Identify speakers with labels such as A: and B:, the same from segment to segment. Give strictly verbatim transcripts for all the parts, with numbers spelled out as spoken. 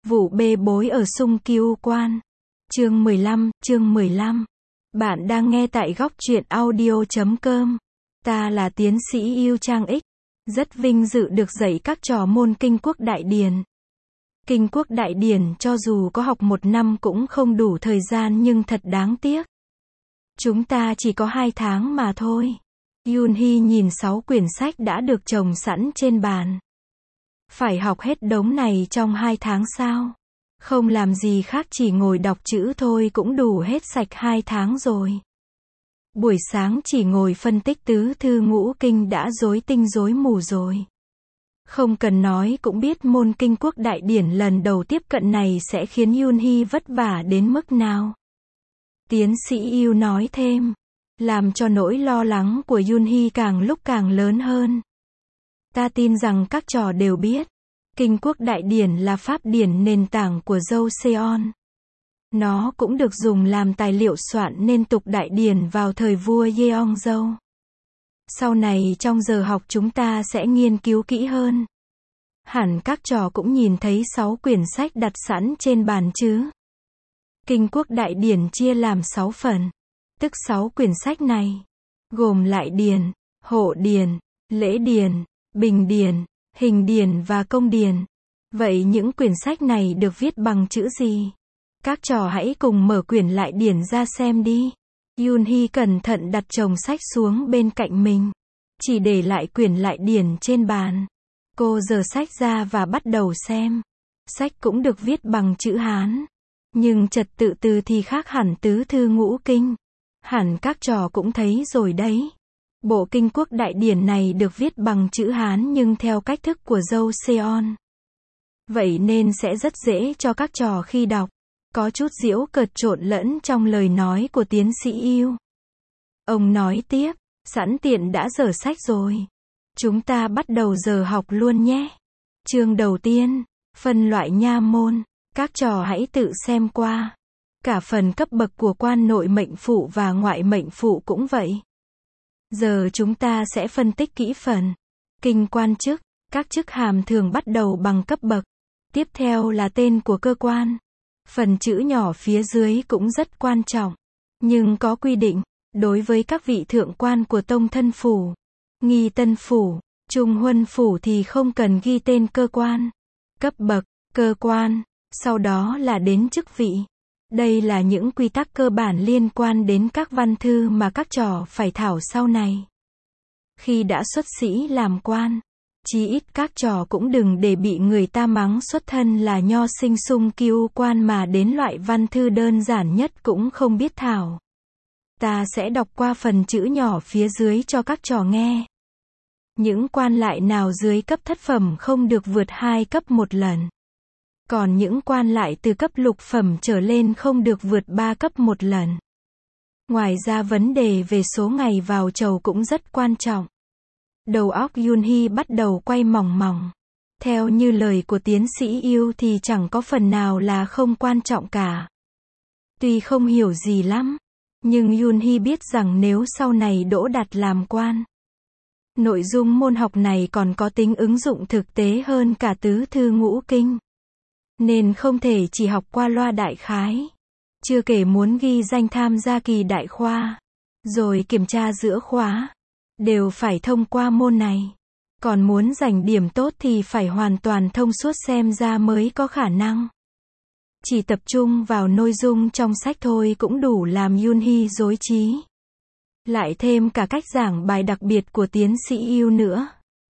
A: Vụ bê bối ở Sung Kiêu Quan. Chương mười lăm, chương mười lăm. Bạn đang nghe tại góc truyện audio chấm com. Ta là tiến sĩ Yêu Trang X. Rất vinh dự được dạy các trò môn Kinh Quốc Đại Điển. Kinh Quốc Đại Điển cho dù có học một năm cũng không đủ thời gian nhưng thật đáng tiếc. Chúng ta chỉ có hai tháng mà thôi. Yoon Hee nhìn sáu quyển sách đã được chồng sẵn trên bàn. Phải học hết đống này trong hai tháng sao? Không làm gì khác chỉ ngồi đọc chữ thôi cũng đủ hết sạch hai tháng rồi. Buổi sáng chỉ ngồi phân tích tứ thư ngũ kinh đã rối tinh rối mù rồi. Không cần nói cũng biết môn Kinh Quốc Đại Điển lần đầu tiếp cận này sẽ khiến Yoon Hee vất vả đến mức nào. Tiến sĩ Yêu nói thêm, làm cho nỗi lo lắng của Yoon Hee càng lúc càng lớn hơn. Ta tin rằng các trò đều biết, Kinh Quốc Đại Điển là pháp điển nền tảng của Joseon. Nó cũng được dùng làm tài liệu soạn nên tục đại điển vào thời vua Yeongjo. Sau này trong giờ học chúng ta sẽ nghiên cứu kỹ hơn. Hẳn các trò cũng nhìn thấy sáu quyển sách đặt sẵn trên bàn chứ. Kinh Quốc Đại Điển chia làm sáu phần, tức sáu quyển sách này, gồm Lại Điển, Hộ Điển, Lễ Điển, Bình Điển, Hình Điển và Công Điển. Vậy những quyển sách này được viết bằng chữ gì? Các trò hãy cùng mở quyển Lại Điển ra xem đi. Yoon Hee cẩn thận đặt chồng sách xuống bên cạnh mình, chỉ để lại quyển Lại Điển trên bàn. Cô giở sách ra và bắt đầu xem. Sách cũng được viết bằng chữ Hán, nhưng trật tự từ thì khác hẳn tứ thư ngũ kinh. Hẳn các trò cũng thấy rồi đấy. Bộ Kinh Quốc Đại Điển này được viết bằng chữ Hán nhưng theo cách thức của Joseon. Vậy nên sẽ rất dễ cho các trò khi đọc. Có chút giễu cợt trộn lẫn trong lời nói của tiến sĩ Yêu. Ông nói tiếp, sẵn tiện đã dở sách rồi. Chúng ta bắt đầu giờ học luôn nhé. Chương đầu tiên, phân loại nha môn. Các trò hãy tự xem qua. Cả phần cấp bậc của quan nội mệnh phụ và ngoại mệnh phụ cũng vậy. Giờ chúng ta sẽ phân tích kỹ phần kinh quan chức. Các chức hàm thường bắt đầu bằng cấp bậc. Tiếp theo là tên của cơ quan. Phần chữ nhỏ phía dưới cũng rất quan trọng. Nhưng có quy định, đối với các vị thượng quan của tông thân phủ, nghi tân phủ, trung huân phủ thì không cần ghi tên cơ quan, cấp bậc, cơ quan, sau đó là đến chức vị. Đây là những quy tắc cơ bản liên quan đến các văn thư mà các trò phải thảo sau này. Khi đã xuất sĩ làm quan, chí ít các trò cũng đừng để bị người ta mắng xuất thân là nho sinh Sung Kiêu Quan mà đến loại văn thư đơn giản nhất cũng không biết thảo. Ta sẽ đọc qua phần chữ nhỏ phía dưới cho các trò nghe. Những quan lại nào dưới cấp thất phẩm không được vượt hai cấp một lần. Còn những quan lại từ cấp lục phẩm trở lên không được vượt ba cấp một lần. Ngoài ra vấn đề về số ngày vào chầu cũng rất quan trọng. Đầu óc Yoon Hee bắt đầu quay mòng mòng. Theo như lời của tiến sĩ Yêu thì chẳng có phần nào là không quan trọng cả. Tuy không hiểu gì lắm, nhưng Yoon Hee biết rằng nếu sau này đỗ đạt làm quan, nội dung môn học này còn có tính ứng dụng thực tế hơn cả tứ thư ngũ kinh. Nên không thể chỉ học qua loa đại khái. Chưa kể muốn ghi danh tham gia kỳ đại khoa, rồi kiểm tra giữa khóa, đều phải thông qua môn này. Còn muốn giành điểm tốt thì phải hoàn toàn thông suốt xem ra mới có khả năng. Chỉ tập trung vào nội dung trong sách thôi cũng đủ làm Yoon Hee rối trí. Lại thêm cả cách giảng bài đặc biệt của tiến sĩ Yêu nữa.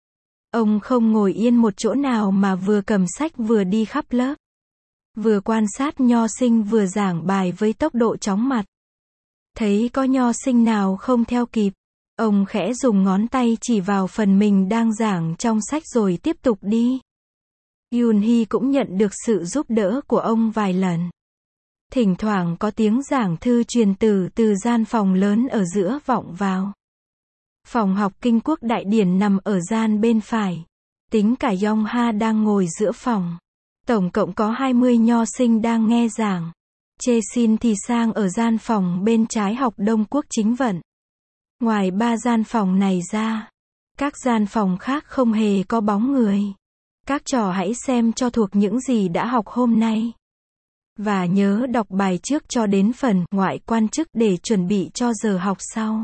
A: Ông không ngồi yên một chỗ nào mà vừa cầm sách vừa đi khắp lớp. Vừa quan sát nho sinh vừa giảng bài với tốc độ chóng mặt. Thấy có nho sinh nào không theo kịp, ông khẽ dùng ngón tay chỉ vào phần mình đang giảng trong sách rồi tiếp tục đi. Yoon Hee cũng nhận được sự giúp đỡ của ông vài lần. Thỉnh thoảng có tiếng giảng thư truyền từ từ gian phòng lớn ở giữa vọng vào. Phòng học Kinh Quốc Đại Điển nằm ở gian bên phải. Tính cả Yong Ha đang ngồi giữa phòng. Tổng cộng có hai mươi nho sinh đang nghe giảng. Chê Sin thì sang ở gian phòng bên trái học Đông Quốc Chính Vận. Ngoài ba gian phòng này ra, các gian phòng khác không hề có bóng người. Các trò hãy xem cho thuộc những gì đã học hôm nay. Và nhớ đọc bài trước cho đến phần ngoại quan chức để chuẩn bị cho giờ học sau.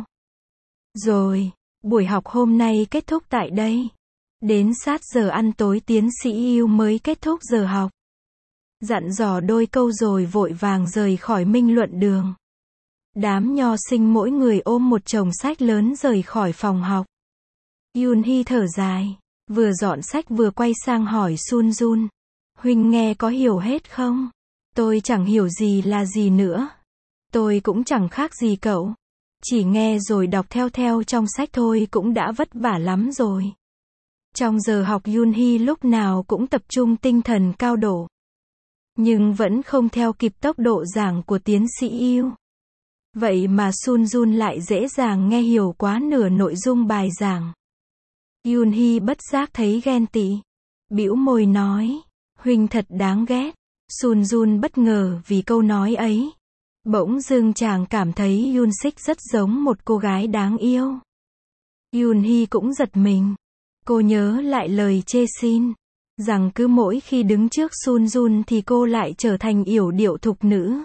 A: Rồi, buổi học hôm nay kết thúc tại đây. Đến sát giờ ăn tối tiến sĩ yêu mới kết thúc giờ học. Dặn dò đôi câu rồi vội vàng rời khỏi Minh Luận đường. Đám nho sinh mỗi người ôm một chồng sách lớn rời khỏi phòng học. Yoon Hee thở dài, vừa dọn sách vừa quay sang hỏi Sun Jun. Huynh nghe có hiểu hết không? Tôi chẳng hiểu gì là gì nữa. Tôi cũng chẳng khác gì cậu. Chỉ nghe rồi đọc theo theo trong sách thôi cũng đã vất vả lắm rồi. Trong giờ học Yoon Hee lúc nào cũng tập trung tinh thần cao độ. Nhưng vẫn không theo kịp tốc độ giảng của tiến sĩ yêu. Vậy mà Sun Jun lại dễ dàng nghe hiểu quá nửa nội dung bài giảng. Yoon Hee bất giác thấy ghen tị. Bĩu môi nói, huynh thật đáng ghét. Sun Jun bất ngờ vì câu nói ấy. Bỗng dưng chàng cảm thấy Yoon Sik rất giống một cô gái đáng yêu. Yoon Hee cũng giật mình. Cô nhớ lại lời chê xin, rằng cứ mỗi khi đứng trước Sun Jun thì cô lại trở thành yểu điệu thục nữ.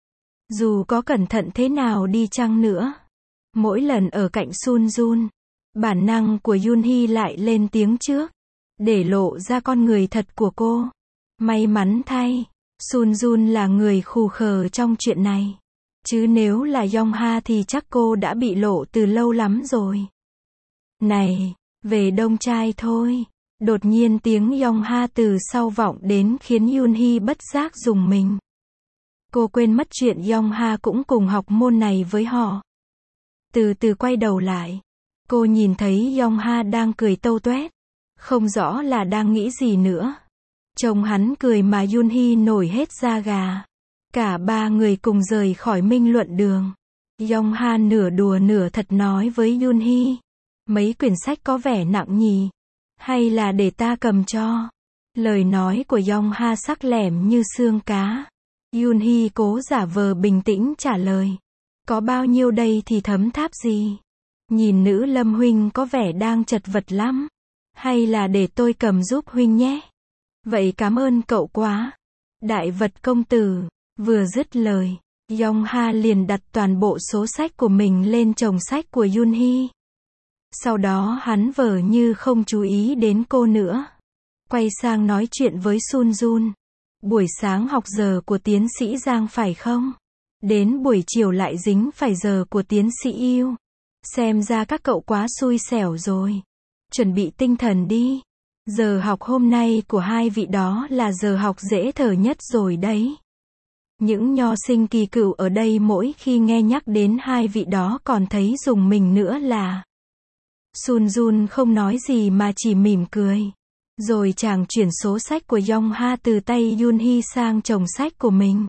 A: Dù có cẩn thận thế nào đi chăng nữa, mỗi lần ở cạnh Sun Jun, bản năng của Yoon Hee lại lên tiếng trước, để lộ ra con người thật của cô. May mắn thay, Sun Jun là người khù khờ trong chuyện này. Chứ nếu là Yong Ha thì chắc cô đã bị lộ từ lâu lắm rồi. Này, về đông trai thôi. Đột nhiên tiếng Yong Ha từ sau vọng đến khiến Yoon Hee bất giác rùng mình. Cô quên mất chuyện Yong Ha cũng cùng học môn này với họ. Từ từ quay đầu lại, cô nhìn thấy Yong Ha đang cười tâu tuét. Không rõ là đang nghĩ gì nữa. Trông hắn cười mà Yoon Hee nổi hết da gà. Cả ba người cùng rời khỏi Minh Luận đường. Yong Ha nửa đùa nửa thật nói với Yoon Hee. Mấy quyển sách có vẻ nặng nhỉ? Hay là để ta cầm cho? Lời nói của Yong Ha sắc lẻm như xương cá. Yoon Hee cố giả vờ bình tĩnh trả lời. Có bao nhiêu đây thì thấm tháp gì? Nhìn nữ Lâm huynh có vẻ đang chật vật lắm. Hay là để tôi cầm giúp huynh nhé? Vậy cảm ơn cậu quá. Đại vật công tử. Vừa dứt lời, Yong Ha liền đặt toàn bộ số sách của mình lên chồng sách của Yoon Hee. Sau đó hắn vờ như không chú ý đến cô nữa. Quay sang nói chuyện với Sun Jun. Buổi sáng học giờ của tiến sĩ Giang phải không? Đến buổi chiều lại dính phải giờ của tiến sĩ yêu. Xem ra các cậu quá xui xẻo rồi. Chuẩn bị tinh thần đi. Giờ học hôm nay của hai vị đó là giờ học dễ thở nhất rồi đấy. Những nho sinh kỳ cựu ở đây mỗi khi nghe nhắc đến hai vị đó còn thấy rùng mình nữa là. Sun Jun không nói gì mà chỉ mỉm cười. Rồi chàng chuyển số sách của Yong Ha từ tay Yoon Hee sang chồng sách của mình.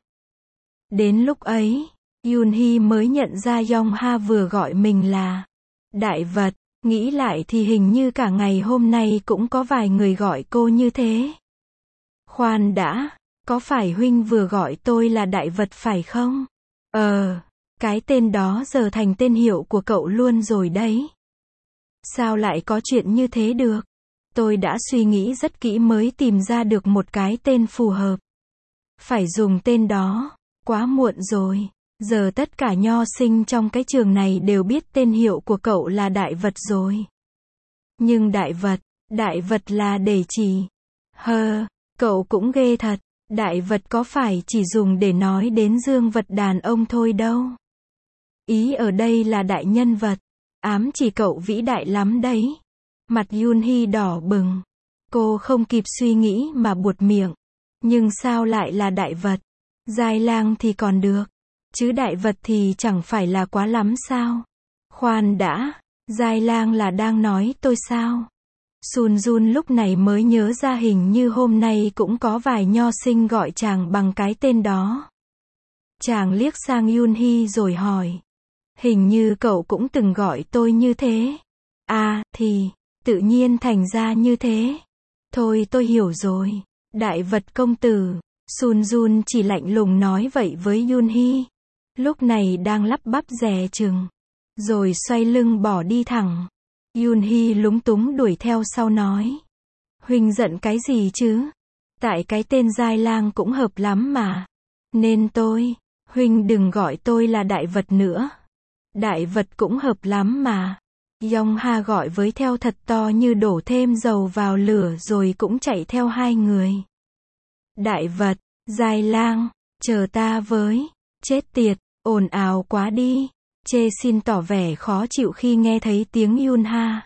A: Đến lúc ấy, Yoon Hee mới nhận ra Yong Ha vừa gọi mình là đại vật. Nghĩ lại thì hình như cả ngày hôm nay cũng có vài người gọi cô như thế. Khoan đã, có phải huynh vừa gọi tôi là đại vật phải không? Ờ, cái tên đó giờ thành tên hiệu của cậu luôn rồi đấy. Sao lại có chuyện như thế được? Tôi đã suy nghĩ rất kỹ mới tìm ra được một cái tên phù hợp. Phải dùng tên đó, quá muộn rồi. Giờ tất cả nho sinh trong cái trường này đều biết tên hiệu của cậu là đại vật rồi. Nhưng đại vật, đại vật là để chỉ. Hơ, cậu cũng ghê thật. Đại vật có phải chỉ dùng để nói đến dương vật đàn ông thôi đâu. Ý ở đây là đại nhân vật. Ám chỉ cậu vĩ đại lắm đấy. Mặt Yoon Hee đỏ bừng. Cô không kịp suy nghĩ mà buột miệng. Nhưng sao lại là đại vật? Giai lang thì còn được. Chứ đại vật thì chẳng phải là quá lắm sao? Khoan đã, Giai lang là đang nói tôi sao? Sun Jun lúc này mới nhớ ra hình như hôm nay cũng có vài nho sinh gọi chàng bằng cái tên đó. Chàng liếc sang Yoon Hee rồi hỏi. Hình như cậu cũng từng gọi tôi như thế. À, thì, tự nhiên thành ra như thế. Thôi tôi hiểu rồi. Đại vật công tử. Sun Jun chỉ lạnh lùng nói vậy với Yoon Hee. Lúc này đang lắp bắp dè chừng. Rồi xoay lưng bỏ đi thẳng. Yoon Hee lúng túng đuổi theo sau nói. Huynh giận cái gì chứ? Tại cái tên Giai Lang cũng hợp lắm mà. Nên tôi, huynh đừng gọi tôi là đại vật nữa. Đại vật cũng hợp lắm mà. Yong Ha gọi với theo thật to như đổ thêm dầu vào lửa rồi cũng chạy theo hai người. Đại vật, Giai Lang, chờ ta với. Chết tiệt, ồn ào quá đi. Chê xin tỏ vẻ khó chịu khi nghe thấy tiếng Yun Ha.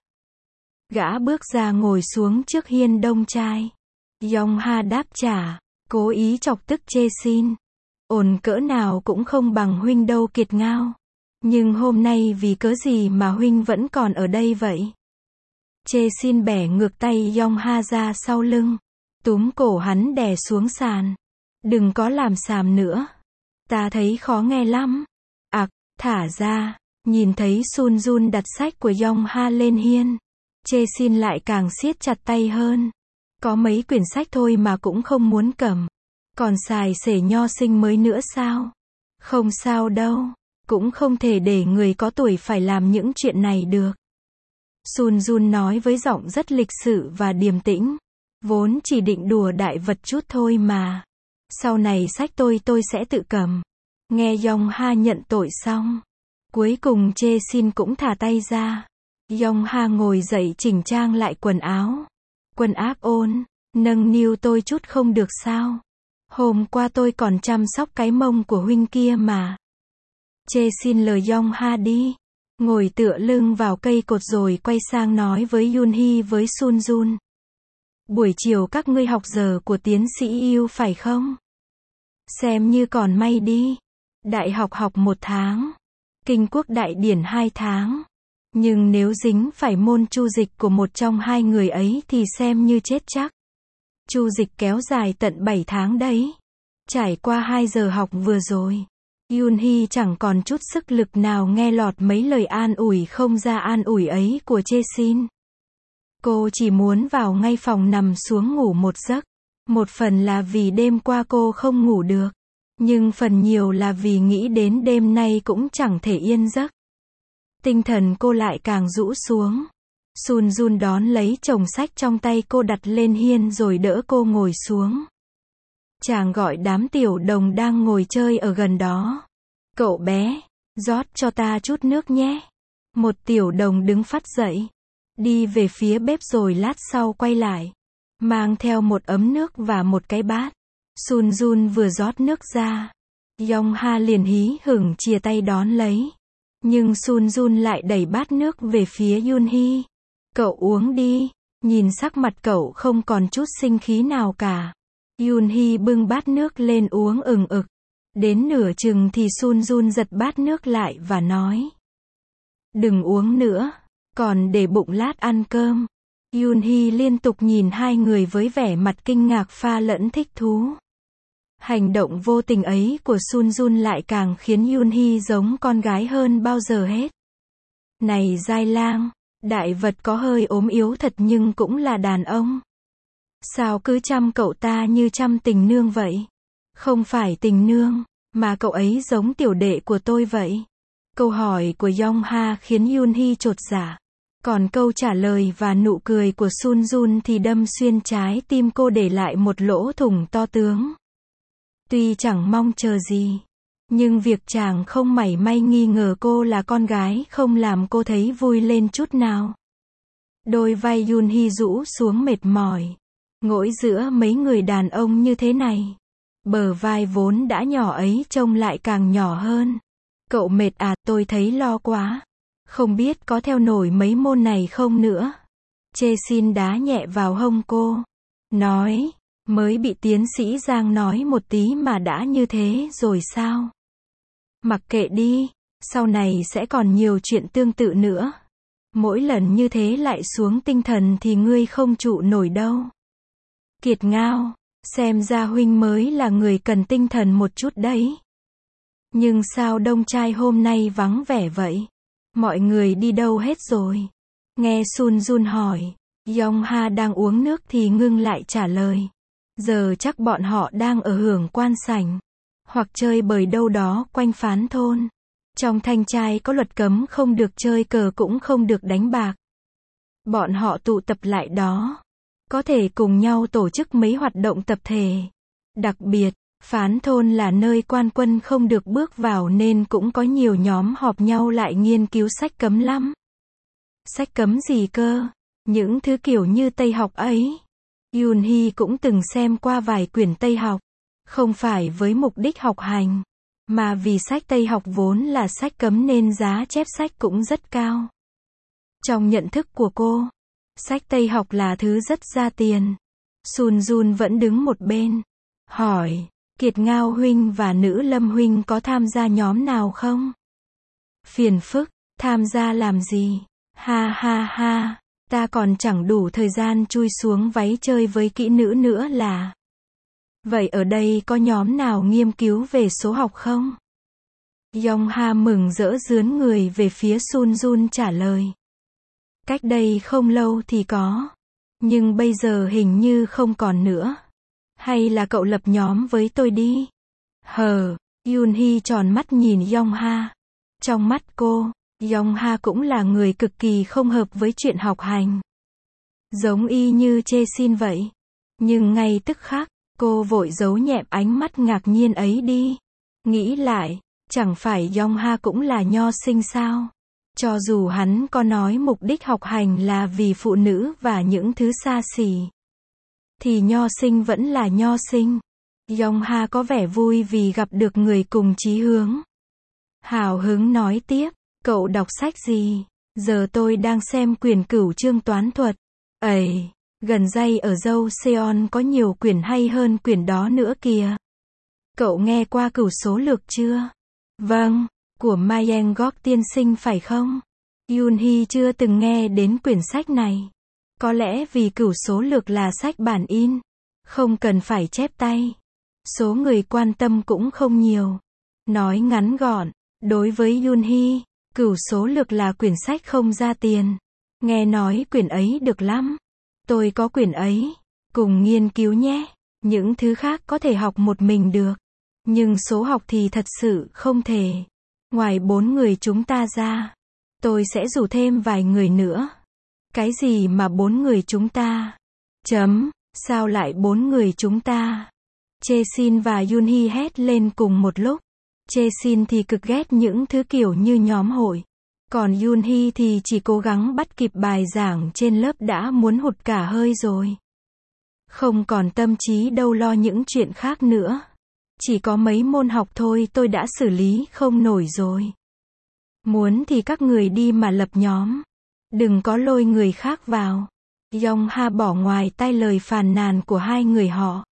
A: Gã bước ra ngồi xuống trước hiên đông trai. Yong Ha đáp trả, cố ý chọc tức Chê xin. Ồn cỡ nào cũng không bằng huynh đâu Kiệt Ngao. Nhưng hôm nay vì cớ gì mà huynh vẫn còn ở đây vậy? Chê xin bẻ ngược tay Yong Ha ra sau lưng. Túm cổ hắn đè xuống sàn. Đừng có làm xàm nữa. Ta thấy khó nghe lắm. Ặc, thả ra. Nhìn thấy Sun Jun đặt sách của Yong Ha lên hiên. Chê xin lại càng siết chặt tay hơn. Có mấy quyển sách thôi mà cũng không muốn cầm. Còn xài xể nho sinh mới nữa sao? Không sao đâu. Cũng không thể để người có tuổi phải làm những chuyện này được. Sun Jun nói với giọng rất lịch sự và điềm tĩnh. Vốn chỉ định đùa đại vật chút thôi mà. Sau này sách tôi tôi sẽ tự cầm. Nghe Yong Ha nhận tội xong. Cuối cùng Chê xin cũng thả tay ra. Yong Ha ngồi dậy chỉnh trang lại quần áo. Quân áp ôn, nâng niu tôi chút không được sao? Hôm qua tôi còn chăm sóc cái mông của huynh kia mà. Chê xin lời Yong Ha đi. Ngồi tựa lưng vào cây cột rồi quay sang nói với Yun Hee với Sun Jun. Buổi chiều các ngươi học giờ của tiến sĩ yêu phải không? Xem như còn may đi. Đại học học một tháng. Kinh quốc đại điển hai tháng. Nhưng nếu dính phải môn chu dịch của một trong hai người ấy thì xem như chết chắc. Chu dịch kéo dài tận bảy tháng đấy. Trải qua hai giờ học vừa rồi. Yun Hee chẳng còn chút sức lực nào nghe lọt mấy lời an ủi không ra an ủi ấy của Chê xin. Cô chỉ muốn vào ngay phòng nằm xuống ngủ một giấc. Một phần là vì đêm qua cô không ngủ được. Nhưng phần nhiều là vì nghĩ đến đêm nay cũng chẳng thể yên giấc. Tinh thần cô lại càng rũ xuống. Sun Jun đón lấy chồng sách trong tay cô đặt lên hiên rồi đỡ cô ngồi xuống. Chàng gọi đám tiểu đồng đang ngồi chơi ở gần đó. Cậu bé, rót cho ta chút nước nhé. Một tiểu đồng đứng phắt dậy. Đi về phía bếp rồi lát sau quay lại. Mang theo một ấm nước và một cái bát. Sun Jun vừa rót nước ra. Yong Ha liền hí hửng chìa tay đón lấy. Nhưng Sun Jun lại đẩy bát nước về phía Yun Hee. Cậu uống đi. Nhìn sắc mặt cậu không còn chút sinh khí nào cả. Yun Hee bưng bát nước lên uống ừng ực. Đến nửa chừng thì Sun Jun giật bát nước lại và nói. Đừng uống nữa. Còn để bụng lát ăn cơm. Yun Hee liên tục nhìn hai người với vẻ mặt kinh ngạc pha lẫn thích thú. Hành động vô tình ấy của Sun Jun lại càng khiến Yun Hee giống con gái hơn bao giờ hết. Này Giai Lang, đại vật có hơi ốm yếu thật nhưng cũng là đàn ông. Sao cứ chăm cậu ta như chăm tình nương vậy? Không phải tình nương, mà cậu ấy giống tiểu đệ của tôi vậy. Câu hỏi của Yong Ha khiến Yun Hee chột dạ. Còn câu trả lời và nụ cười của Sun Jun thì đâm xuyên trái tim cô để lại một lỗ thủng to tướng. Tuy chẳng mong chờ gì, nhưng việc chàng không mảy may nghi ngờ cô là con gái không làm cô thấy vui lên chút nào. Đôi vai Yun Hee rũ xuống mệt mỏi. Ngồi giữa mấy người đàn ông như thế này. Bờ vai vốn đã nhỏ ấy trông lại càng nhỏ hơn. Cậu mệt à, tôi thấy lo quá. Không biết có theo nổi mấy môn này không nữa. Chê xin đá nhẹ vào hông cô. Nói, mới bị tiến sĩ Giang nói một tí mà đã như thế rồi sao? Mặc kệ đi, sau này sẽ còn nhiều chuyện tương tự nữa. Mỗi lần như thế lại xuống tinh thần thì ngươi không trụ nổi đâu. Kiệt Ngao, xem ra huynh mới là người cần tinh thần một chút đấy. Nhưng sao đông trai hôm nay vắng vẻ vậy? Mọi người đi đâu hết rồi? Nghe Sun Jun hỏi, Yong Ha đang uống nước thì ngưng lại trả lời. Giờ chắc bọn họ đang ở hưởng quan sảnh. Hoặc chơi bời đâu đó quanh phán thôn. Trong thanh trai có luật cấm không được chơi cờ cũng không được đánh bạc. Bọn họ tụ tập lại đó. có thể cùng nhau tổ chức mấy hoạt động tập thể. Đặc biệt, Phán thôn là nơi quan quân không được bước vào nên cũng có nhiều nhóm họp nhau lại nghiên cứu sách cấm lắm. Sách cấm gì cơ? Những thứ kiểu như Tây học ấy. Yoon Hee cũng từng xem qua vài quyển Tây học. Không phải với mục đích học hành, mà vì sách Tây học vốn là sách cấm nên giá chép sách cũng rất cao. Trong nhận thức của cô, sách Tây học là thứ rất ra tiền. Sun Jun vẫn đứng một bên. Hỏi, Kiệt Ngao huynh và Nữ Lâm huynh có tham gia nhóm nào không? Phiền phức, tham gia làm gì? Ha ha ha, ta còn chẳng đủ thời gian chui xuống váy chơi với kỹ nữ nữa là. Vậy ở đây có nhóm nào nghiên cứu về số học không? Yong Ha mừng rỡ rướn người về phía Sun Jun trả lời. Cách đây không lâu thì có, nhưng bây giờ hình như không còn nữa. Hay là cậu lập nhóm với tôi đi? Hờ, Yoon Hee tròn mắt nhìn Yong Ha. Trong mắt cô, Yong Ha cũng là người cực kỳ không hợp với chuyện học hành. Giống y như Chê Sin vậy. Nhưng ngay tức khắc, cô vội giấu nhẹm ánh mắt ngạc nhiên ấy đi. Nghĩ lại, chẳng phải Yong Ha cũng là nho sinh sao? Cho dù hắn có nói mục đích học hành là vì phụ nữ và những thứ xa xỉ, thì nho sinh vẫn là nho sinh. Yong Ha có vẻ vui vì gặp được người cùng chí hướng. Hào hứng nói tiếp, cậu đọc sách gì? Giờ tôi đang xem quyển Cửu Chương Toán Thuật. Ẩy, gần đây ở Dâu Seon có nhiều quyển hay hơn quyển đó nữa kìa. Cậu nghe qua Cửu Số Lược chưa? Vâng, của Mayeng Gok tiên sinh phải không? Yoon Hee chưa từng nghe đến quyển sách này. Có lẽ vì Cửu Số Lược là sách bản in, không cần phải chép tay. Số người quan tâm cũng không nhiều. Nói ngắn gọn, đối với Yoon Hee, Cửu Số Lược là quyển sách không ra tiền. Nghe nói quyển ấy được lắm. Tôi có quyển ấy, cùng nghiên cứu nhé. Những thứ khác có thể học một mình được, nhưng số học thì thật sự không thể. Ngoài bốn người chúng ta ra, tôi sẽ rủ thêm vài người nữa. Cái gì mà bốn người chúng ta? Chấm, sao lại bốn người chúng ta? Chê Sin và Yoon Hee hét lên cùng một lúc. Chê Sin thì cực ghét những thứ kiểu như nhóm hội. Còn Yoon Hee thì chỉ cố gắng bắt kịp bài giảng trên lớp đã muốn hụt cả hơi rồi. Không còn tâm trí đâu lo những chuyện khác nữa. Chỉ có mấy môn học thôi tôi đã xử lý không nổi rồi. Muốn thì các người đi mà lập nhóm. Đừng có lôi người khác vào. Yong Ha bỏ ngoài tai lời phàn nàn của hai người họ.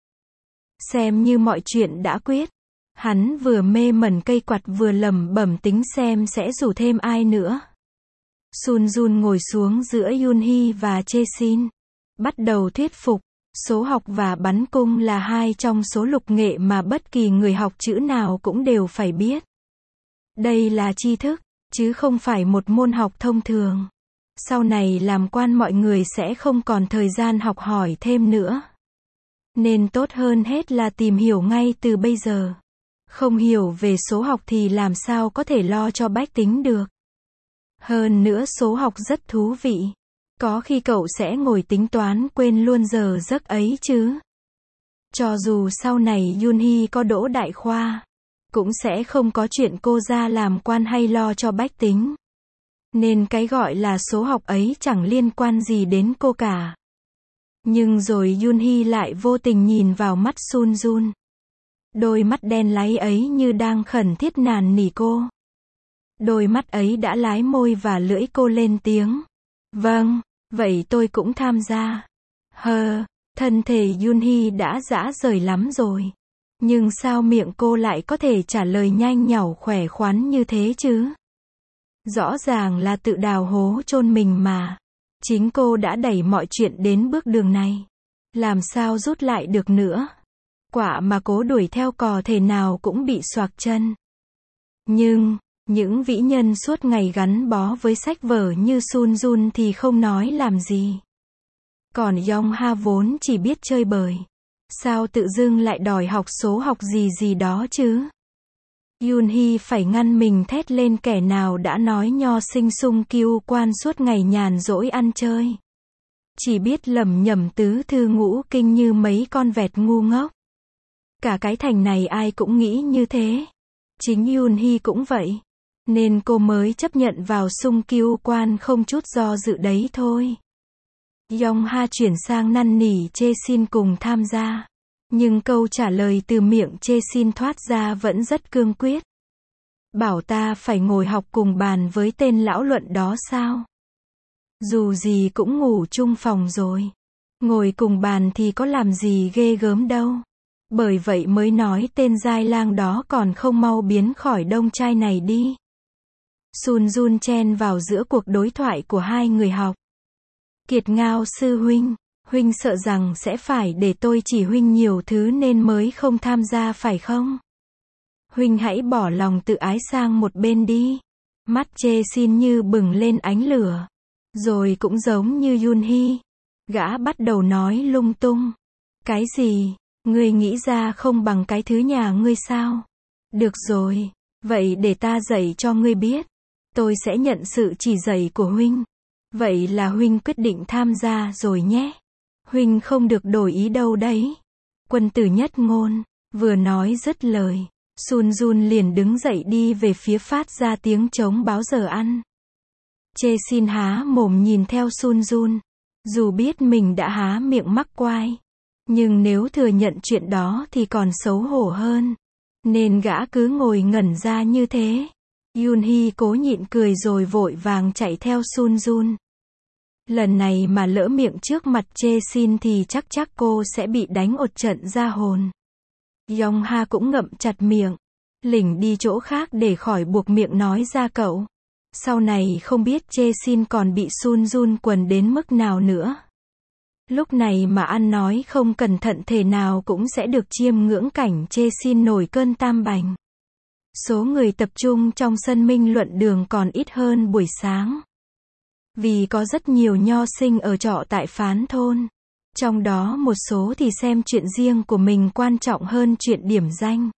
A: Xem như mọi chuyện đã quyết. Hắn vừa mê mẩn cây quạt vừa lẩm bẩm tính xem sẽ rủ thêm ai nữa. Sun Jun ngồi xuống giữa Yoon Hee và Chê Sin. Bắt đầu thuyết phục. Số học và bắn cung là hai trong số lục nghệ mà bất kỳ người học chữ nào cũng đều phải biết. Đây là tri thức, chứ không phải một môn học thông thường. Sau này làm quan mọi người sẽ không còn thời gian học hỏi thêm nữa. Nên tốt hơn hết là tìm hiểu ngay từ bây giờ. Không hiểu về số học thì làm sao có thể lo cho bách tính được. Hơn nữa số học rất thú vị. Có khi cậu sẽ ngồi tính toán quên luôn giờ giấc ấy chứ. Cho dù sau này Yoon Hee có đỗ đại khoa, cũng sẽ không có chuyện cô ra làm quan hay lo cho bách tính. Nên cái gọi là số học ấy chẳng liên quan gì đến cô cả. Nhưng rồi Yoon Hee lại vô tình nhìn vào mắt Sun Jun. Đôi mắt đen láy ấy như đang khẩn thiết nàn nỉ cô. Đôi mắt ấy đã lái môi và lưỡi cô lên tiếng. Vâng, vậy tôi cũng tham gia. Hờ, thân thể Yoon Hee đã rã rời lắm rồi. Nhưng sao miệng cô lại có thể trả lời nhanh nhảu khỏe khoắn như thế chứ? Rõ ràng là tự đào hố chôn mình mà. Chính cô đã đẩy mọi chuyện đến bước đường này. Làm sao rút lại được nữa? Quả mà cố đuổi theo cò thể nào cũng bị xoạc chân. Nhưng, những vĩ nhân suốt ngày gắn bó với sách vở như Sun Jun thì không nói làm gì. Còn Yong Ha vốn chỉ biết chơi bời. Sao tự dưng lại đòi học số học gì gì đó chứ? Yoon Hee phải ngăn mình thét lên kẻ nào đã nói nho sinh sung kiêu quan suốt ngày nhàn rỗi ăn chơi. chỉ biết lẩm nhẩm tứ thư ngũ kinh như mấy con vẹt ngu ngốc. Cả cái thành này ai cũng nghĩ như thế. Chính Yoon Hee cũng vậy. Nên cô mới chấp nhận vào Sung Kyu Kwan không chút do dự đấy thôi. Yong Ha chuyển sang năn nỉ Chae Sin cùng tham gia. Nhưng câu trả lời từ miệng Chae Sin thoát ra vẫn rất cương quyết. Bảo ta phải ngồi học cùng bàn với tên lão luận đó sao? Dù gì cũng ngủ chung phòng rồi. Ngồi cùng bàn thì có làm gì ghê gớm đâu. Bởi vậy mới nói tên giai lang đó còn không mau biến khỏi đông trai này đi. Sun Jun chen vào giữa cuộc đối thoại của hai người học. Kiệt Ngao sư huynh, huynh sợ rằng sẽ phải để tôi chỉ huynh nhiều thứ nên mới không tham gia phải không? Huynh hãy bỏ lòng tự ái sang một bên đi. Mắt Chae Sin như bừng lên ánh lửa. Rồi cũng giống như Yoon Hee. Gã bắt đầu nói lung tung. Cái gì? Ngươi nghĩ ra không bằng cái thứ nhà ngươi sao? Được rồi. Vậy để ta dạy cho ngươi biết. Tôi sẽ nhận sự chỉ dạy của huynh. Vậy là huynh quyết định tham gia rồi nhé. Huynh không được đổi ý đâu đấy. Quân tử nhất ngôn. Vừa nói dứt lời. Sun Jun liền đứng dậy đi về phía phát ra tiếng trống báo giờ ăn. Chae Sin há mồm nhìn theo Sun Jun. Dù biết mình đã há miệng mắc quai. Nhưng nếu thừa nhận chuyện đó thì còn xấu hổ hơn. Nên gã cứ ngồi ngẩn ra như thế. Yoon Hee cố nhịn cười rồi vội vàng chạy theo Sun Jun. Lần này mà lỡ miệng trước mặt Chae Sin thì chắc chắc cô sẽ bị đánh một trận ra hồn. Yong Ha cũng ngậm chặt miệng. Lỉnh đi chỗ khác để khỏi buộc miệng nói ra cậu. Sau này không biết Chae Sin còn bị Sun Jun quần đến mức nào nữa. Lúc này mà ăn nói không cẩn thận thể nào cũng sẽ được chiêm ngưỡng cảnh Chae Sin nổi cơn tam bành. Số người tập trung trong sân minh luận đường còn ít hơn buổi sáng. Vì có rất nhiều nho sinh ở trọ tại Phán Thôn. Trong đó một số thì xem chuyện riêng của mình quan trọng hơn chuyện điểm danh.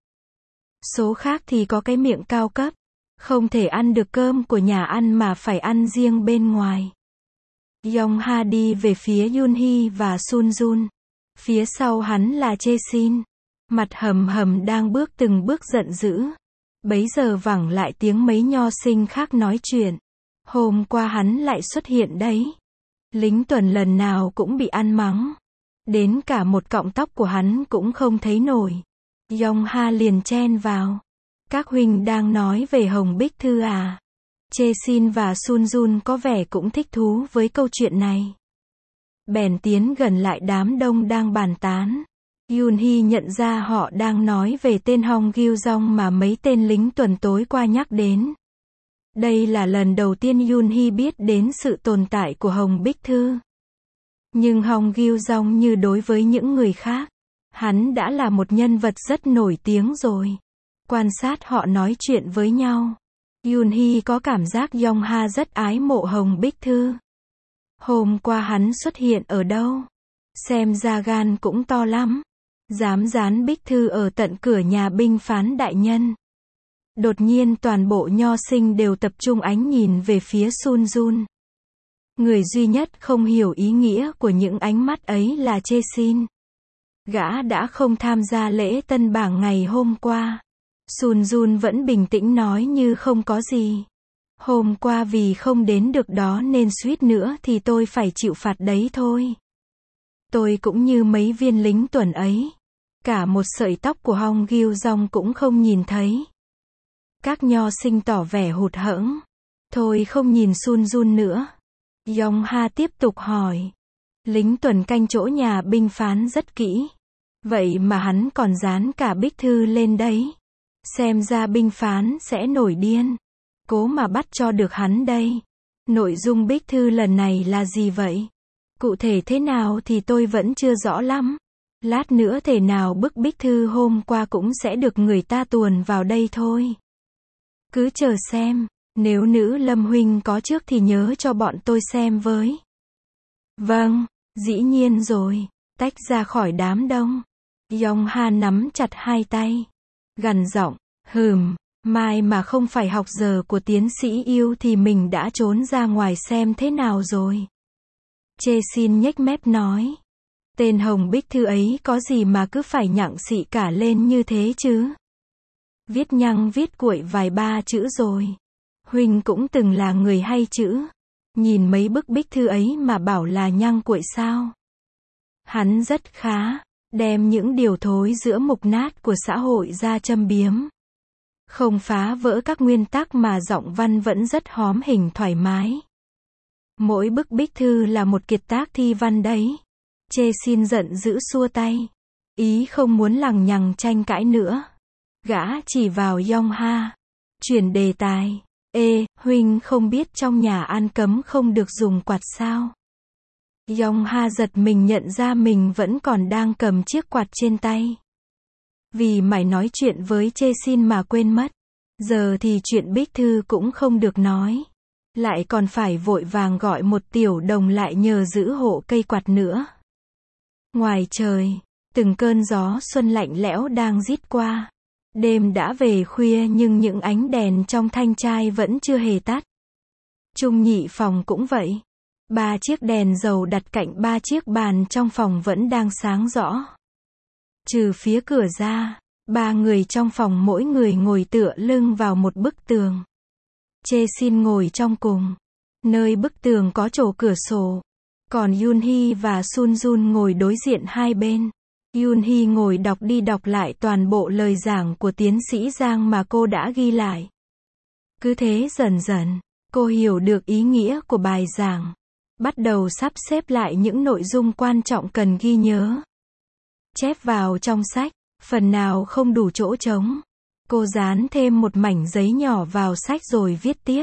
A: Số khác thì có cái miệng cao cấp. Không thể ăn được cơm của nhà ăn mà phải ăn riêng bên ngoài. Yong Ha đi về phía Yoon Hee và Sun Jun. Phía sau hắn là Chae Sin. Mặt hầm hầm đang bước từng bước giận dữ. Bấy giờ vẳng lại tiếng mấy nho sinh khác nói chuyện. Hôm qua hắn lại xuất hiện đấy. Lính tuần lần nào cũng bị ăn mắng. Đến cả một cọng tóc của hắn cũng không thấy nổi. Yong Ha liền chen vào. Các huynh đang nói về Hồng Bích Thư à? Chae Sin và Sun Jun có vẻ cũng thích thú với câu chuyện này. Bèn tiến gần lại đám đông đang bàn tán. Yoon Hee nhận ra họ đang nói về tên Hong Gyu Jong mà mấy tên lính tuần tối qua nhắc đến. Đây là lần đầu tiên Yoon Hee biết đến sự tồn tại của Hồng Bích Thư. Nhưng Hong Gyu Jong như đối với những người khác, hắn đã là một nhân vật rất nổi tiếng rồi. Quan sát họ nói chuyện với nhau. Yoon Hee có cảm giác Yong Ha rất ái mộ Hồng Bích Thư. Hôm qua hắn xuất hiện ở đâu? Xem ra gan cũng to lắm. Dám dán Bích Thư ở tận cửa nhà binh phán đại nhân. Đột nhiên toàn bộ nho sinh đều tập trung ánh nhìn về phía Sun Jun. Người duy nhất không hiểu ý nghĩa của những ánh mắt ấy là Chae Sin. Gã đã không tham gia lễ tân bảng ngày hôm qua. Sun Jun vẫn bình tĩnh nói như không có gì. Hôm qua vì không đến được đó nên suýt nữa thì tôi phải chịu phạt đấy thôi. Tôi cũng như mấy viên lính tuần ấy. Cả một sợi tóc của Hong Gyu Jong cũng không nhìn thấy. Các nho sinh tỏ vẻ hụt hẫng. Thôi không nhìn Sun Jun nữa. Yong Ha tiếp tục hỏi. Lính tuần canh chỗ nhà binh phán rất kỹ. Vậy mà hắn còn dán cả Bích Thư lên đấy. Xem ra binh phán sẽ nổi điên. Cố mà bắt cho được hắn đây. Nội dung Bích Thư lần này là gì vậy? Cụ thể thế nào thì tôi vẫn chưa rõ lắm. Lát nữa thể nào bức Bích Thư hôm qua cũng sẽ được người ta tuồn vào đây thôi. Cứ chờ xem. Nếu nữ Lâm huynh có trước thì nhớ cho bọn tôi xem với. Vâng, dĩ nhiên rồi. Tách ra khỏi đám đông. Yong Ha nắm chặt hai tay. Gằn giọng, hừm, mai mà không phải học giờ của tiến sĩ yêu thì mình đã trốn ra ngoài xem thế nào rồi. Chê Xin nhếch mép nói. Tên Hồng Bích Thư ấy có gì mà cứ phải nhặng xị cả lên như thế chứ? Viết nhăng viết cuội vài ba chữ rồi. Huynh cũng từng là người hay chữ. Nhìn mấy bức bích thư ấy mà bảo là nhăng cuội sao? Hắn rất khá, đem những điều thối giữa mục nát của xã hội ra châm biếm. Không phá vỡ các nguyên tắc mà giọng văn vẫn rất hóm hình thoải mái. Mỗi bức bích thư là một kiệt tác thi văn đấy. Chê Xin giận dữ xua tay. Ý không muốn lằng nhằng tranh cãi nữa. Gã chỉ vào Yong Ha. Chuyển đề tài. Ê, huynh không biết trong nhà ăn cấm không được dùng quạt sao? Yong Ha giật mình nhận ra mình vẫn còn đang cầm chiếc quạt trên tay. Vì mày nói chuyện với Chê Xin mà quên mất. Giờ thì chuyện bích thư cũng không được nói. Lại còn phải vội vàng gọi một tiểu đồng lại nhờ giữ hộ cây quạt nữa. Ngoài trời, từng cơn gió xuân lạnh lẽo đang rít qua. Đêm đã về khuya nhưng những ánh đèn trong thanh trai vẫn chưa hề tắt. Trung nhị phòng cũng vậy. Ba chiếc đèn dầu đặt cạnh ba chiếc bàn trong phòng vẫn đang sáng rõ. Trừ phía cửa ra, ba người trong phòng mỗi người ngồi tựa lưng vào một bức tường. Chê Xin ngồi trong cùng. Nơi bức tường có chỗ cửa sổ. Còn Yoon Hee và Sun Jun ngồi đối diện hai bên. Yoon Hee ngồi đọc đi đọc lại toàn bộ lời giảng của tiến sĩ Giang mà cô đã ghi lại. Cứ thế dần dần, cô hiểu được ý nghĩa của bài giảng. Bắt đầu sắp xếp lại những nội dung quan trọng cần ghi nhớ. Chép vào trong sách, phần nào không đủ chỗ trống. Cô dán thêm một mảnh giấy nhỏ vào sách rồi viết tiếp.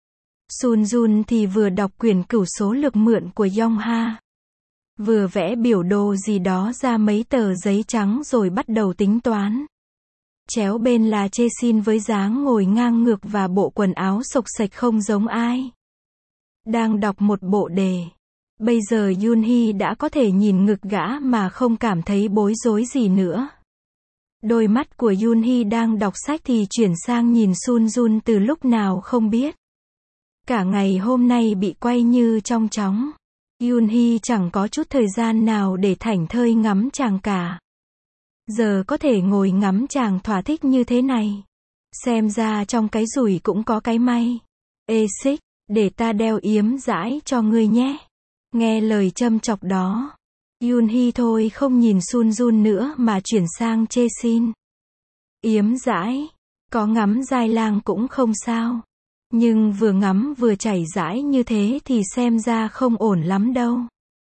A: Sun Jun thì vừa đọc quyển cửu số lược mượn của Yong Ha. Vừa vẽ biểu đồ gì đó ra mấy tờ giấy trắng rồi bắt đầu tính toán. Chéo bên là Chê Xin với dáng ngồi ngang ngược và bộ quần áo xộc xệch không giống ai. Đang đọc một bộ đề. Bây giờ Yoon Hee đã có thể nhìn ngực gã mà không cảm thấy bối rối gì nữa. Đôi mắt của Yoon Hee đang đọc sách thì chuyển sang nhìn Sun Jun từ lúc nào không biết. Cả ngày hôm nay bị quay như trong chóng. Yoon Hee chẳng có chút thời gian nào để thảnh thơi ngắm chàng cả. Giờ có thể ngồi ngắm chàng thỏa thích như thế này. Xem ra trong cái rủi cũng có cái may. Ê xích, để ta đeo yếm dãi cho ngươi nhé. Nghe lời châm chọc đó. Yoon Hee thôi không nhìn Sun Jun nữa mà chuyển sang Chê Xin. Yếm dãi, có ngắm giai lang cũng không sao. Nhưng vừa ngắm vừa chảy dãi như thế thì xem ra không ổn lắm đâu.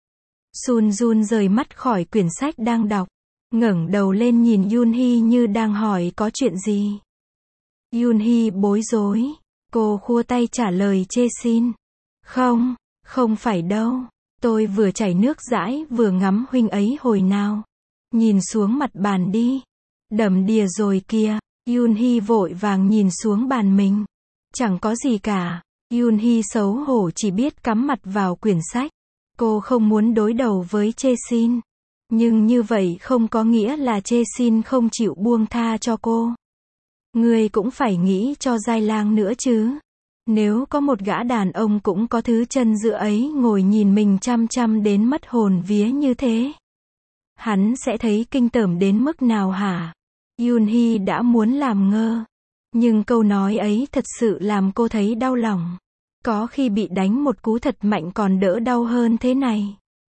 A: Sun Jun rời mắt khỏi quyển sách đang đọc. Ngẩng đầu lên nhìn Yoon Hee như đang hỏi có chuyện gì. Yoon Hee bối rối. Cô khua tay trả lời Chê Xin. Không, không phải đâu. Tôi vừa chảy nước dãi vừa ngắm huynh ấy hồi nào. Nhìn xuống mặt bàn đi. Đầm đìa rồi kìa. Yoon Hee vội vàng nhìn xuống bàn mình. Chẳng có gì cả. Yoon Hee xấu hổ chỉ biết cắm mặt vào quyển sách. Cô không muốn đối đầu với Chê Xin. Nhưng như vậy không có nghĩa là Chê Xin không chịu buông tha cho cô. Ngươi cũng phải nghĩ cho giai lang nữa chứ. Nếu có một gã đàn ông cũng có thứ chân giữa ấy ngồi nhìn mình chăm chăm đến mất hồn vía như thế. Hắn sẽ thấy kinh tởm đến mức nào hả? Yoon Hee đã muốn làm ngơ. Nhưng câu nói ấy thật sự làm cô thấy đau lòng. Có khi bị đánh một cú thật mạnh còn đỡ đau hơn thế này.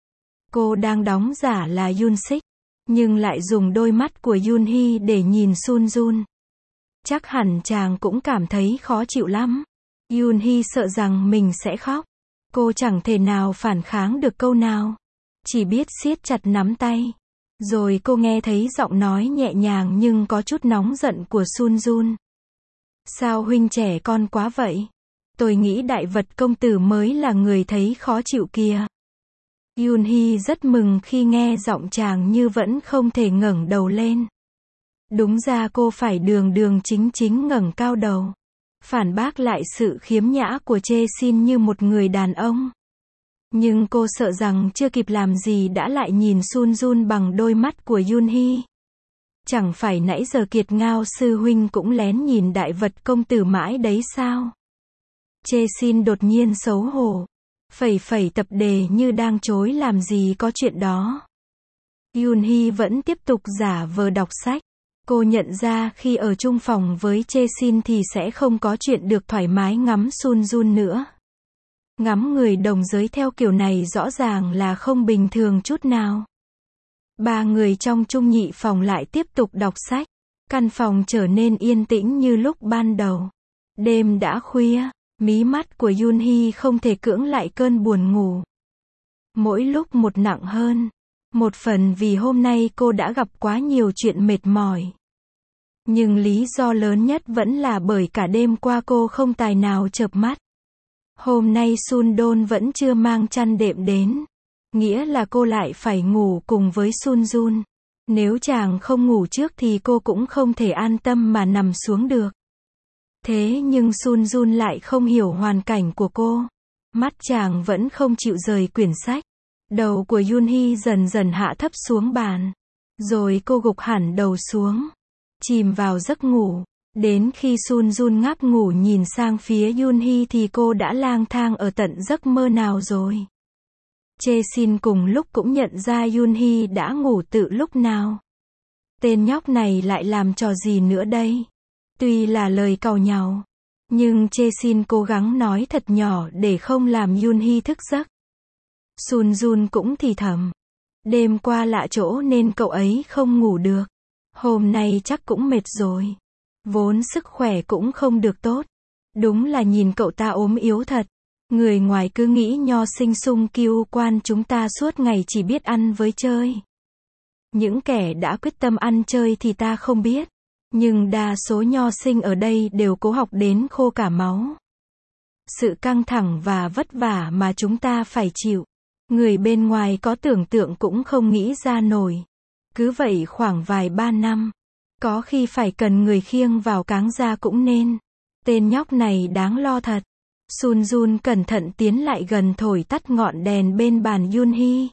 A: Cô đang đóng giả là Yoon Sik, nhưng lại dùng đôi mắt của Yoon Hee để nhìn Sun Jun. Chắc hẳn chàng cũng cảm thấy khó chịu lắm. Yoon Hee sợ rằng mình sẽ khóc. Cô chẳng thể nào phản kháng được câu nào. Chỉ biết siết chặt nắm tay. Rồi cô nghe thấy giọng nói nhẹ nhàng nhưng có chút nóng giận của Sun Jun. Sao huynh trẻ con quá vậy? Tôi nghĩ đại vật công tử mới là người thấy khó chịu kìa. Yoon Hee rất mừng khi nghe giọng chàng như vẫn không thể ngẩng đầu lên. Đúng ra cô phải đường đường chính chính ngẩng cao đầu. Phản bác lại sự khiếm nhã của Chê Xin như một người đàn ông. Nhưng cô sợ rằng chưa kịp làm gì đã lại nhìn Sun Jun bằng đôi mắt của Yoon Hee. Chẳng phải nãy giờ Kiệt Ngao sư huynh cũng lén nhìn đại vật công tử mãi đấy sao? Chê Xin đột nhiên xấu hổ. phẩy phẩy tập đề như đang chối làm gì có chuyện đó. Yoonhee vẫn tiếp tục giả vờ đọc sách. Cô nhận ra khi ở chung phòng với Chae-sin thì sẽ không có chuyện được thoải mái ngắm Sun-jun nữa. Ngắm người đồng giới theo kiểu này rõ ràng là không bình thường chút nào. Ba người trong chung nhị phòng lại tiếp tục đọc sách. Căn phòng trở nên yên tĩnh như lúc ban đầu. Đêm đã khuya, mí mắt của Yoonhee không thể cưỡng lại cơn buồn ngủ. Mỗi lúc một nặng hơn. Một phần vì hôm nay cô đã gặp quá nhiều chuyện mệt mỏi. Nhưng lý do lớn nhất vẫn là bởi cả đêm qua cô không tài nào chợp mắt. Hôm nay Sun-don vẫn chưa mang chăn đệm đến. Nghĩa là cô lại phải ngủ cùng với Sun-jun. Nếu chàng không ngủ trước thì cô cũng không thể an tâm mà nằm xuống được. Thế nhưng Sun-jun lại không hiểu hoàn cảnh của cô. Mắt chàng vẫn không chịu rời quyển sách. Đầu của Yoonhee dần dần hạ thấp xuống bàn. Rồi cô gục hẳn đầu xuống. Chìm vào giấc ngủ. Đến khi Sun-jun ngáp ngủ nhìn sang phía Yoonhee thì cô đã lang thang ở tận giấc mơ nào rồi. Chae-sin cùng lúc cũng nhận ra Yoonhee đã ngủ từ lúc nào. Tên nhóc này lại làm trò gì nữa đây? Tuy là lời càu nhàu, nhưng Chae-sin cố gắng nói thật nhỏ để không làm Yoonhee thức giấc. Sun-jun cũng thì thầm. Đêm qua lạ chỗ nên cậu ấy không ngủ được. Hôm nay chắc cũng mệt rồi. Vốn sức khỏe cũng không được tốt. Đúng là nhìn cậu ta ốm yếu thật. Người ngoài cứ nghĩ nho sinh Sung Kyu Kwan chúng ta suốt ngày chỉ biết ăn với chơi. Những kẻ đã quyết tâm ăn chơi thì ta không biết. Nhưng đa số nho sinh ở đây đều cố học đến khô cả máu. Sự căng thẳng và vất vả mà chúng ta phải chịu. Người bên ngoài có tưởng tượng cũng không nghĩ ra nổi. Cứ vậy khoảng vài ba năm. Có khi phải cần người khiêng vào cáng ra cũng nên. Tên nhóc này đáng lo thật. Sun-jun cẩn thận tiến lại gần thổi tắt ngọn đèn bên bàn Yoonhee.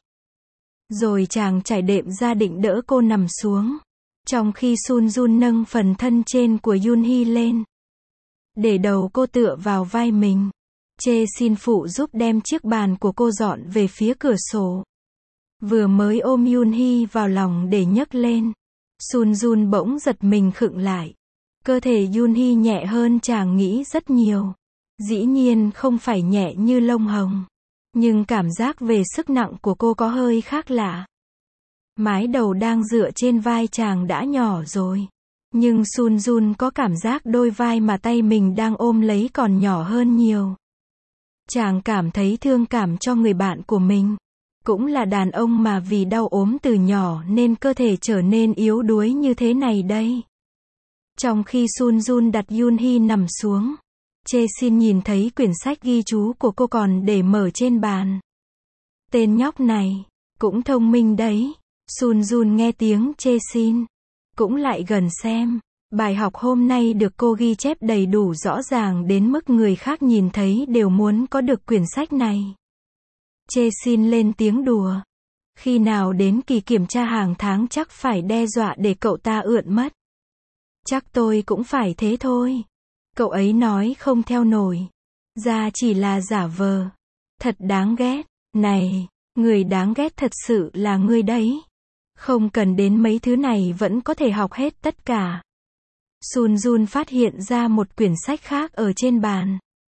A: Rồi chàng trải đệm ra định đỡ cô nằm xuống. Trong khi Sun-jun nâng phần thân trên của Yoonhee lên. Để đầu cô tựa vào vai mình. Chae-sin phụ giúp đem chiếc bàn của cô dọn về phía cửa sổ. Vừa mới ôm Yoonhee vào lòng để nhấc lên. Sun-jun bỗng giật mình khựng lại. Cơ thể Yoonhee nhẹ hơn chàng nghĩ rất nhiều. Dĩ nhiên không phải nhẹ như lông hồng. Nhưng cảm giác về sức nặng của cô có hơi khác lạ. Mái đầu đang dựa trên vai chàng đã nhỏ rồi. Nhưng Sun-jun có cảm giác đôi vai mà tay mình đang ôm lấy còn nhỏ hơn nhiều. Chàng cảm thấy thương cảm cho người bạn của mình. Cũng là đàn ông mà vì đau ốm từ nhỏ nên cơ thể trở nên yếu đuối như thế này đây. Trong khi Sun-jun đặt Yoonhee nằm xuống. Chae-sin nhìn thấy quyển sách ghi chú của cô còn để mở trên bàn. Tên nhóc này, cũng thông minh đấy. Sun-jun nghe tiếng Chae-sin. Cũng lại gần xem. Bài học hôm nay được cô ghi chép đầy đủ rõ ràng đến mức người khác nhìn thấy đều muốn có được quyển sách này. Chae-sin lên tiếng đùa. Khi nào đến kỳ kiểm tra hàng tháng chắc phải đe dọa để cậu ta ượn mất. Chắc tôi cũng phải thế thôi. Cậu ấy nói không theo nổi. Ra chỉ là giả vờ. Thật đáng ghét. Này, người đáng ghét thật sự là ngươi đấy. Không cần đến mấy thứ này vẫn có thể học hết tất cả. Sun-jun phát hiện ra một quyển sách khác ở trên bàn.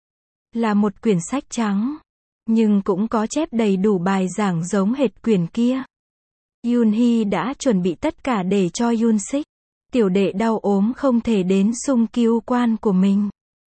A: Là một quyển sách trắng. Nhưng cũng có chép đầy đủ bài giảng giống hệt quyển kia. Yoonhee đã chuẩn bị tất cả để cho Yoon-sik. Tiểu đệ đau ốm không thể đến Sung Kyu Kwan của mình.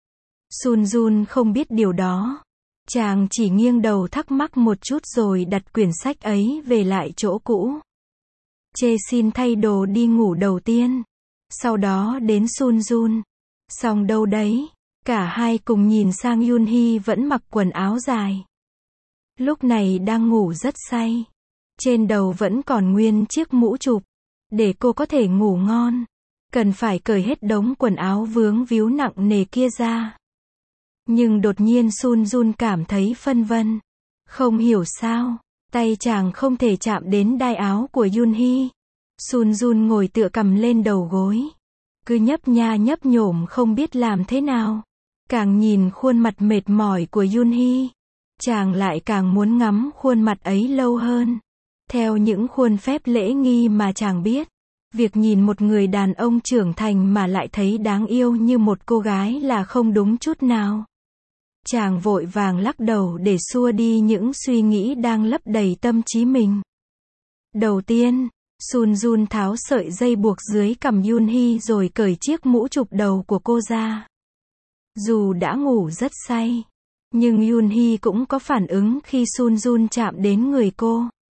A: Sun-jun không biết điều đó. Chàng chỉ nghiêng đầu thắc mắc một chút rồi đặt quyển sách ấy về lại chỗ cũ. Chae-sin thay đồ đi ngủ đầu tiên. Sau đó đến Sun-jun. Xong đâu đấy. Cả hai cùng nhìn sang Yoonhee vẫn mặc quần áo dài. Lúc này đang ngủ rất say. Trên đầu vẫn còn nguyên chiếc mũ chụp. Để cô có thể ngủ ngon. Cần phải cởi hết đống quần áo vướng víu nặng nề kia ra. Nhưng đột nhiên Sun-jun cảm thấy phân vân. Không hiểu sao. Tay chàng không thể chạm đến đai áo của Yoonhee. Sun-jun ngồi tựa cằm lên đầu gối. Cứ nhấp nha nhấp nhổm không biết làm thế nào. Càng nhìn khuôn mặt mệt mỏi của Yoonhee. chàng lại càng muốn ngắm khuôn mặt ấy lâu hơn. Theo những khuôn phép lễ nghi mà chàng biết, việc nhìn một người đàn ông trưởng thành mà lại thấy đáng yêu như một cô gái là không đúng chút nào. Chàng vội vàng lắc đầu để xua đi những suy nghĩ đang lấp đầy tâm trí mình. Đầu tiên, Sun Jun tháo sợi dây buộc dưới cằm Yoon Hee rồi cởi chiếc mũ chụp đầu của cô ra. Dù đã ngủ rất say, nhưng Yoon Hee cũng có phản ứng khi Sun Jun chạm đến người cô.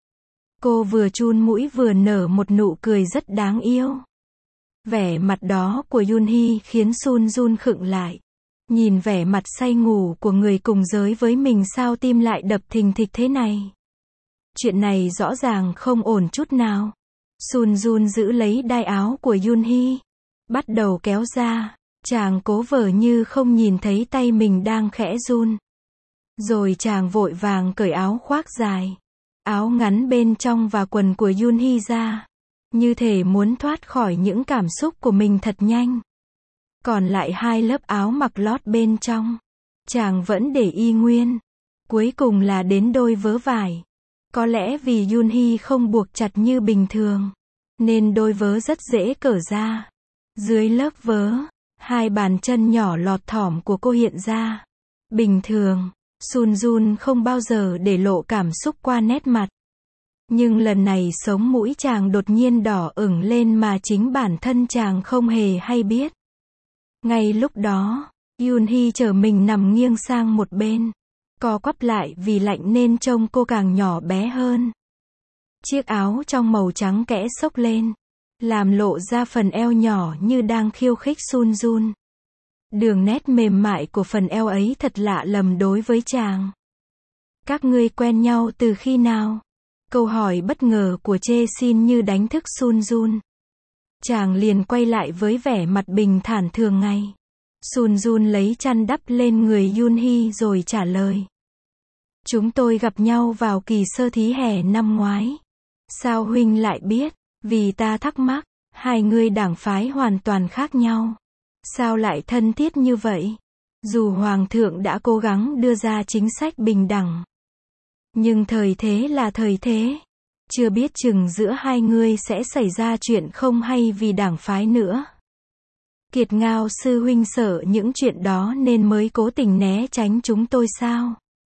A: Cô vừa chun mũi vừa nở một nụ cười rất đáng yêu. Vẻ mặt đó của Yoon Hee khiến Sun Jun khựng lại. Nhìn vẻ mặt say ngủ của người cùng giới với mình sao tim lại đập thình thịch thế này. Chuyện này rõ ràng không ổn chút nào. Sun Jun giữ lấy đai áo của Yoon Hee, bắt đầu kéo ra. Chàng cố vờ như không nhìn thấy tay mình đang khẽ run. Rồi chàng vội vàng cởi áo khoác dài, áo ngắn bên trong và quần của Yoon Hee ra, như thể muốn thoát khỏi những cảm xúc của mình thật nhanh. Còn lại hai lớp áo mặc lót bên trong, chàng vẫn để y nguyên. Cuối cùng là đến đôi vớ vải. Có lẽ vì Yoon Hee không buộc chặt như bình thường, nên đôi vớ rất dễ cởi ra. Dưới lớp vớ, hai bàn chân nhỏ lọt thỏm của cô hiện ra. Bình thường, Sun Jun không bao giờ để lộ cảm xúc qua nét mặt. Nhưng lần này sống mũi chàng đột nhiên đỏ ửng lên mà chính bản thân chàng không hề hay biết. Ngay lúc đó, Yoon Hee trở mình nằm nghiêng sang một bên, co quắp lại vì lạnh nên trông cô càng nhỏ bé hơn. Chiếc áo trong màu trắng kẽ xốc lên, làm lộ ra phần eo nhỏ như đang khiêu khích Sun Jun. Đường nét mềm mại của phần eo ấy thật lạ lầm đối với chàng. Các ngươi quen nhau từ khi nào? Câu hỏi bất ngờ của Jae-shin như đánh thức Sun Jun. Chàng liền quay lại với vẻ mặt bình thản thường ngày. Sun Jun lấy chăn đắp lên người Yoon Hee rồi trả lời. Chúng tôi gặp nhau vào kỳ sơ thí hè năm ngoái. Sao huynh lại biết? Vì ta thắc mắc, hai người đảng phái hoàn toàn khác nhau. Sao lại thân thiết như vậy? Dù Hoàng thượng đã cố gắng đưa ra chính sách bình đẳng, nhưng thời thế là thời thế. Chưa biết chừng giữa hai người sẽ xảy ra chuyện không hay vì đảng phái nữa. Kiệt Ngao sư huynh sợ những chuyện đó nên mới cố tình né tránh chúng tôi sao?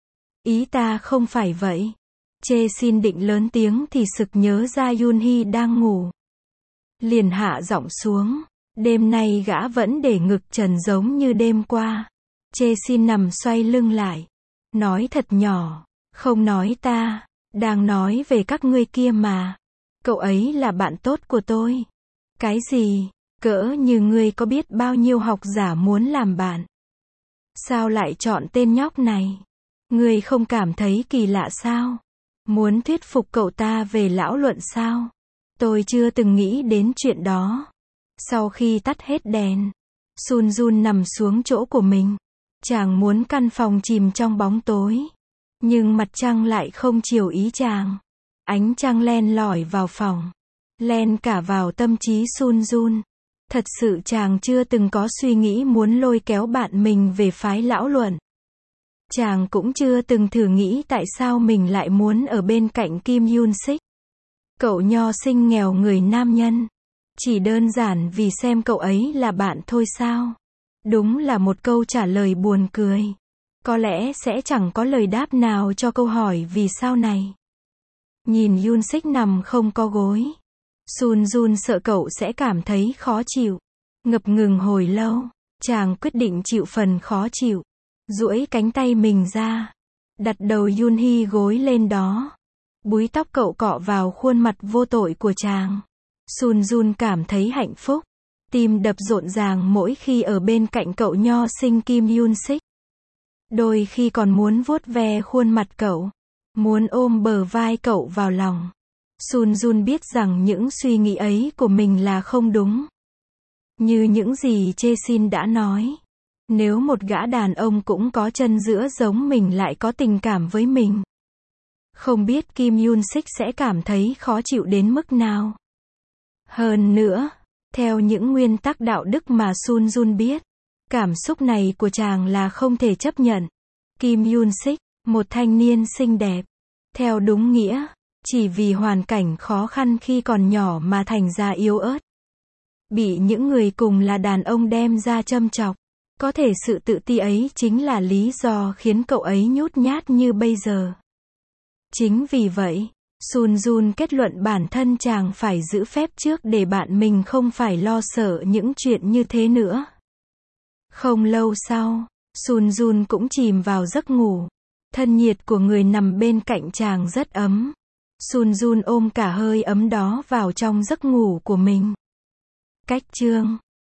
A: Ý ta không phải vậy. Jae-shin định lớn tiếng thì sực nhớ ra Yoon Hee đang ngủ. Liền hạ giọng xuống. Đêm nay gã vẫn để ngực trần giống như đêm qua. Jae-shin nằm xoay lưng lại, nói thật nhỏ. Không nói ta, đang nói về các ngươi kia mà. Cậu ấy là bạn tốt của tôi. Cái gì? Cỡ như ngươi có biết bao nhiêu học giả muốn làm bạn. Sao lại chọn tên nhóc này? Ngươi không cảm thấy kỳ lạ sao? Muốn thuyết phục cậu ta về lão luận sao? Tôi chưa từng nghĩ đến chuyện đó. Sau khi tắt hết đèn, Sun Jun nằm xuống chỗ của mình. Chàng muốn căn phòng chìm trong bóng tối. Nhưng mặt trăng lại không chiều ý chàng. Ánh trăng len lỏi vào phòng, len cả vào tâm trí Sun Jun. Thật sự chàng chưa từng có suy nghĩ muốn lôi kéo bạn mình về phái lão luận. Chàng cũng chưa từng thử nghĩ tại sao mình lại muốn ở bên cạnh Kim Yoon Sik. Cậu nho sinh nghèo người nam nhân. Chỉ đơn giản vì xem cậu ấy là bạn thôi sao? Đúng là một câu trả lời buồn cười. Có lẽ sẽ chẳng có lời đáp nào cho câu hỏi vì sao này. Nhìn Yoon Sik nằm không có gối, Sun Jun sợ cậu sẽ cảm thấy khó chịu. Ngập ngừng hồi lâu, chàng quyết định chịu phần khó chịu. Duỗi cánh tay mình ra, đặt đầu Yoon Hee gối lên đó. Búi tóc cậu cọ vào khuôn mặt vô tội của chàng. Sun Jun cảm thấy hạnh phúc. Tim đập rộn ràng mỗi khi ở bên cạnh cậu nho sinh Kim Yoon Sik. Đôi khi còn muốn vuốt ve khuôn mặt cậu, muốn ôm bờ vai cậu vào lòng. Sun Jun biết rằng những suy nghĩ ấy của mình là không đúng. Như những gì Jae-shin đã nói. Nếu một gã đàn ông cũng có chân giữa giống mình lại có tình cảm với mình, không biết Kim Yoon Sik sẽ cảm thấy khó chịu đến mức nào. Hơn nữa, theo những nguyên tắc đạo đức mà Sun Jun biết, cảm xúc này của chàng là không thể chấp nhận. Kim Yoon Sik, Một thanh niên xinh đẹp. Theo đúng nghĩa, chỉ vì hoàn cảnh khó khăn khi còn nhỏ mà thành ra yếu ớt. Bị những người cùng là đàn ông đem ra châm chọc. Có thể sự tự ti ấy chính là lý do khiến cậu ấy nhút nhát như bây giờ. Chính vì vậy, Sun Jun kết luận bản thân chàng phải giữ phép trước để bạn mình không phải lo sợ những chuyện như thế nữa. Không lâu sau, Sun Jun cũng chìm vào giấc ngủ. Thân nhiệt của người nằm bên cạnh chàng rất ấm. Sun Jun ôm cả hơi ấm đó vào trong giấc ngủ của mình. Cách chương